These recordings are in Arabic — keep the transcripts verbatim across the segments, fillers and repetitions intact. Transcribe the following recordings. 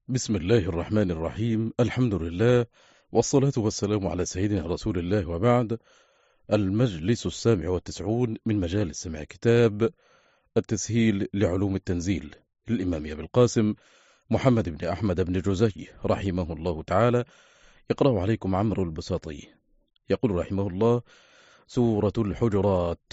بسم الله الرحمن الرحيم. الحمد لله والصلاة والسلام على سيدنا رسول الله، وبعد. المجلس السابع والتسعون من مجالس سماع كتاب التسهيل لعلوم التنزيل للإمام أبي القاسم محمد بن أحمد بن جزي رحمه الله تعالى. يقرأ عليكم عمرو البساطي. يقول رحمه الله: سورة الحجرات.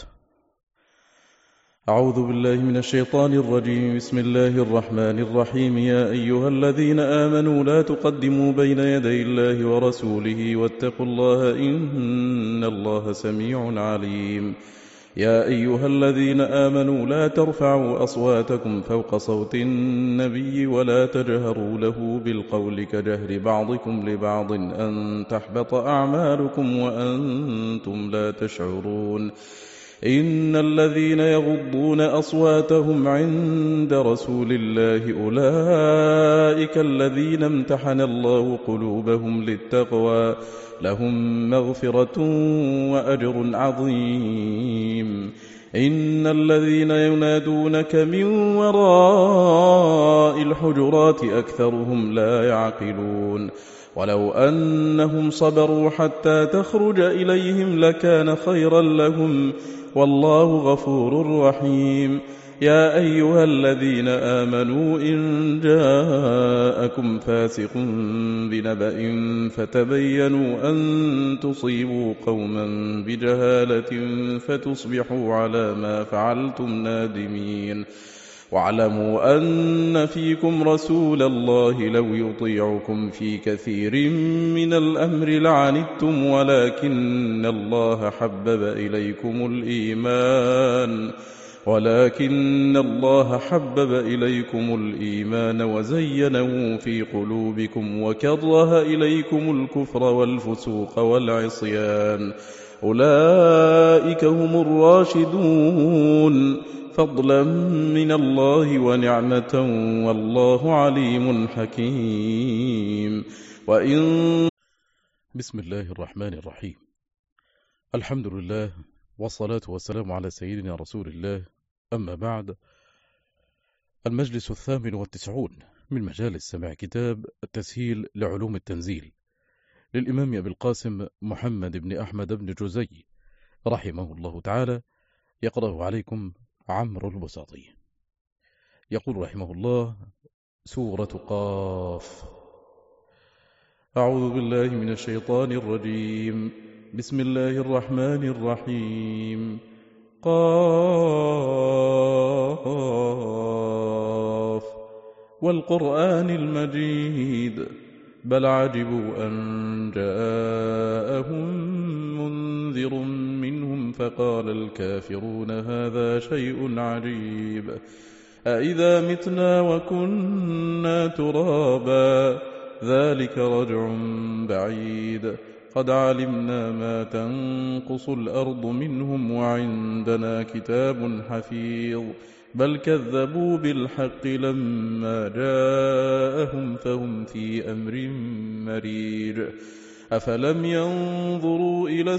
أعوذ بالله من الشيطان الرجيم. بسم الله الرحمن الرحيم. يا أيها الذين آمنوا لا تقدموا بين يدي الله ورسوله واتقوا الله إن الله سميع عليم. يا أيها الذين آمنوا لا ترفعوا أصواتكم فوق صوت النبي ولا تجهروا له بالقول كجهر بعضكم لبعض أن تحبط أعمالكم وأنتم لا تشعرون. إن الذين يغضون أصواتهم عند رسول الله أولئك الذين امتحن الله قلوبهم للتقوى لهم مغفرة وأجر عظيم. إن الذين ينادونك من وراء الحجرات أكثرهم لا يعقلون. ولو أنهم صبروا حتى تخرج إليهم لكان خيرا لهم والله غفور رحيم. يا أيها الذين آمنوا إن جاءكم فاسق بنبأ فتبينوا أن تصيبوا قوما بجهالة فتصبحوا على ما فعلتم نادمين. واعلموا أن فيكم رسول الله لو يطيعكم في كثير من الأمر لعنتم ولكن الله حبب إليكم الإيمان ولكن الله حبب إليكم الإيمان وزينه في قلوبكم وكره إليكم الكفر والفسوق والعصيان أولئك هم الراشدون فضلا من الله ونعمة والله عليم حكيم. وإن بسم الله الرحمن الرحيم. الحمد لله والصلاة والسلام على سيدنا رسول الله، أما بعد. المجلس الثامن والتسعون من مجالس سماع كتاب التسهيل لعلوم التنزيل للإمام أبي القاسم محمد بن أحمد بن جزي رحمه الله تعالى. يقرأ عليكم عمرو البساطي. يقول رحمه الله: سورة قاف. أعوذ بالله من الشيطان الرجيم. بسم الله الرحمن الرحيم. قاف والقرآن المجيد بل عجبوا أن جاءهم منذر منهم فقال الكافرون هذا شيء عجيب أإذا متنا وكنا ترابا ذلك رجع بعيد قد علمنا ما تنقص الأرض منهم وعندنا كتاب حفيظ بل كذبوا بالحق لما جاءهم فهم في أمر مريج أفلم ينظروا إلى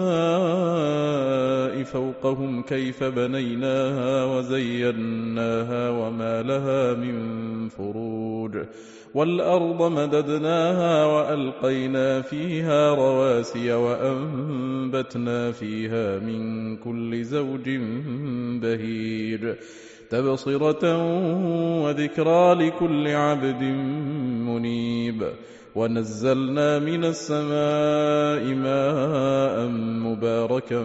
السماء فوقهم كيف بنيناها وزيناها وما لها من فروج والأرض مددناها وألقينا فيها رواسي وأنبتنا فيها من كل زوج بهيج تبصرة وذكرى لكل عبد منيب ونزلنا من السماء ماء مباركا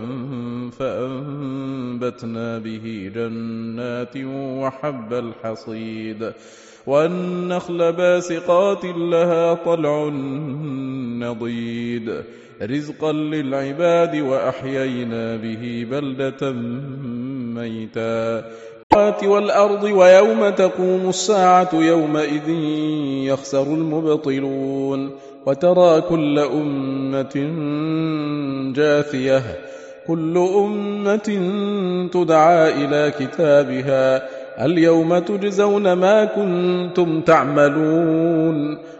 فأنبتنا به جنات وحب الحصيد والنخل باسقات لها طلع نضيد رزقا للعباد وأحيينا به بلدة ميتا والأرض ويوم تقوم الساعة يومئذ يخسر المبطلون وترى كل أمة جاثية كل أمة تدعى إلى كتابها اليوم تجزون ما كنتم تعملون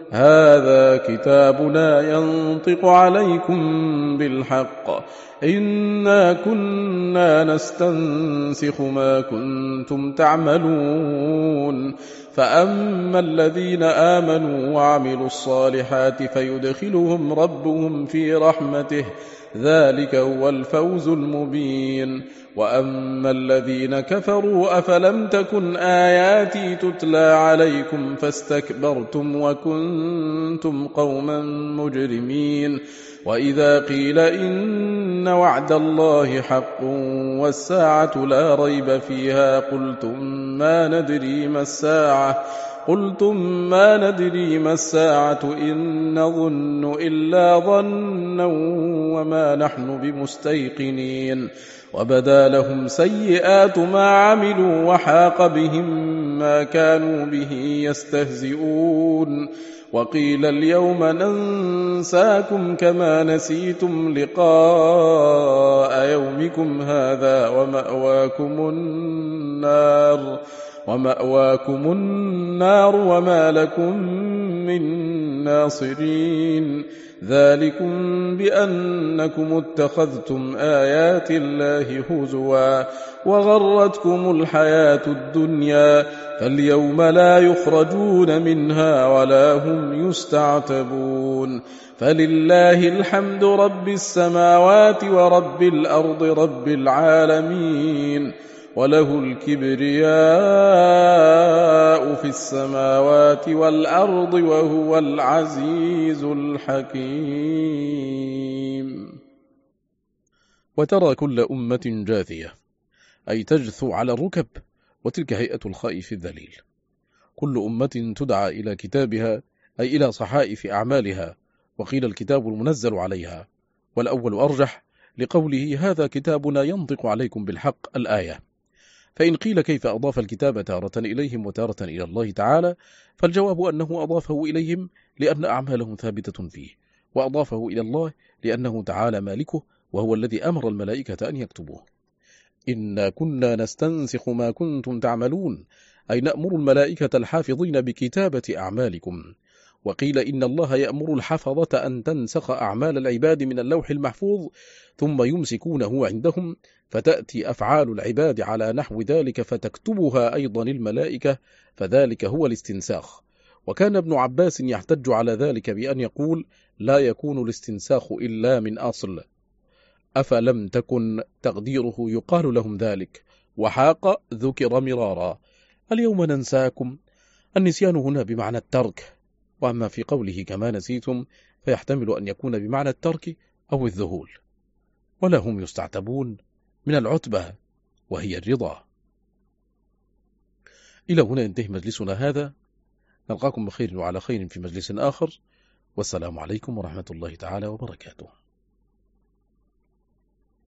هذا كتابنا ينطق عليكم بالحق إنا كنا نستنسخ ما كنتم تعملون فأما الذين آمنوا وعملوا الصالحات فيدخلهم ربهم في رحمته ذلك هو الفوز المبين وأما الذين كفروا أفلم تكن آياتي تتلى عليكم فاستكبرتم وكنتم قوما مجرمين وإذا قيل إن وعد الله حق والساعة لا ريب فيها قلتم ما ندري ما الساعة قلتم ما ندري ما الساعة إن نظن إلا ظنا وما نحن بمستيقنين وبدا لهم سيئات ما عملوا وحاق بهم ما كانوا به يستهزئون وقيل اليوم ننساكم كما نسيتم لقاء يومكم هذا ومأواكم النار ومأواكم النار وما لكم من ناصرين ذلكم بأنكم اتخذتم آيات الله هزوا وغرتكم الحياة الدنيا فاليوم لا يخرجون منها ولا هم يستعتبون فلله الحمد رب السماوات ورب الأرض رب العالمين وله الكبرياء في السماوات والأرض وهو العزيز الحكيم. وترى كل أمة جاثية أي تجثو على الركب وتلك هيئة الخائف الذليل. كل أمة تدعى إلى كتابها أي إلى صحائف أعمالها وقيل الكتاب المنزل عليها والأول أرجح لقوله هذا كتابنا ينطق عليكم بالحق الآية. فإن قيل كيف أضاف الكتاب تارة إليهم وتارة إلى الله تعالى فالجواب أنه أضافه إليهم لأن أعمالهم ثابتة فيه وأضافه إلى الله لأنه تعالى مالكه وهو الذي أمر الملائكة أن يكتبوه. إنا كنا نستنسخ ما كنتم تعملون أي نأمر الملائكة الحافظين بكتابة أعمالكم. وقيل إن الله يأمر الحفظة أن تنسخ أعمال العباد من اللوح المحفوظ ثم يمسكونه عندهم فتأتي أفعال العباد على نحو ذلك فتكتبها أيضا الملائكة فذلك هو الاستنساخ. وكان ابن عباس يحتج على ذلك بأن يقول لا يكون الاستنساخ إلا من أصل أفلم تكن تقديره يقال لهم ذلك وحاق ذكر مرارا. اليوم ننساكم النسيان هنا بمعنى الترك وأما في قوله كما نسيتم فيحتمل أن يكون بمعنى الترك أو الذهول. ولا هم يستعتبون من العتبة وهي الرضا. إلى هنا ينتهي مجلسنا هذا، نلقاكم بخير وعلى خير في مجلس آخر، والسلام عليكم ورحمة الله تعالى وبركاته.